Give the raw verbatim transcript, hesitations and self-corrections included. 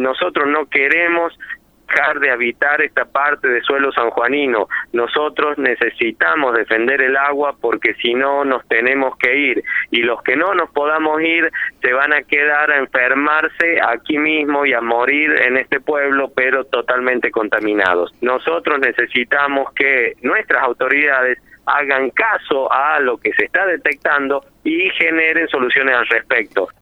nosotros no queremos dejar de habitar esta parte de suelo sanjuanino. Nosotros necesitamos defender el agua porque si no nos tenemos que ir, y los que no nos podamos ir se van a quedar a enfermarse aquí mismo y a morir en este pueblo, pero totalmente contaminados. Nosotros necesitamos que nuestras autoridades hagan caso a lo que se está detectando y generen soluciones al respecto.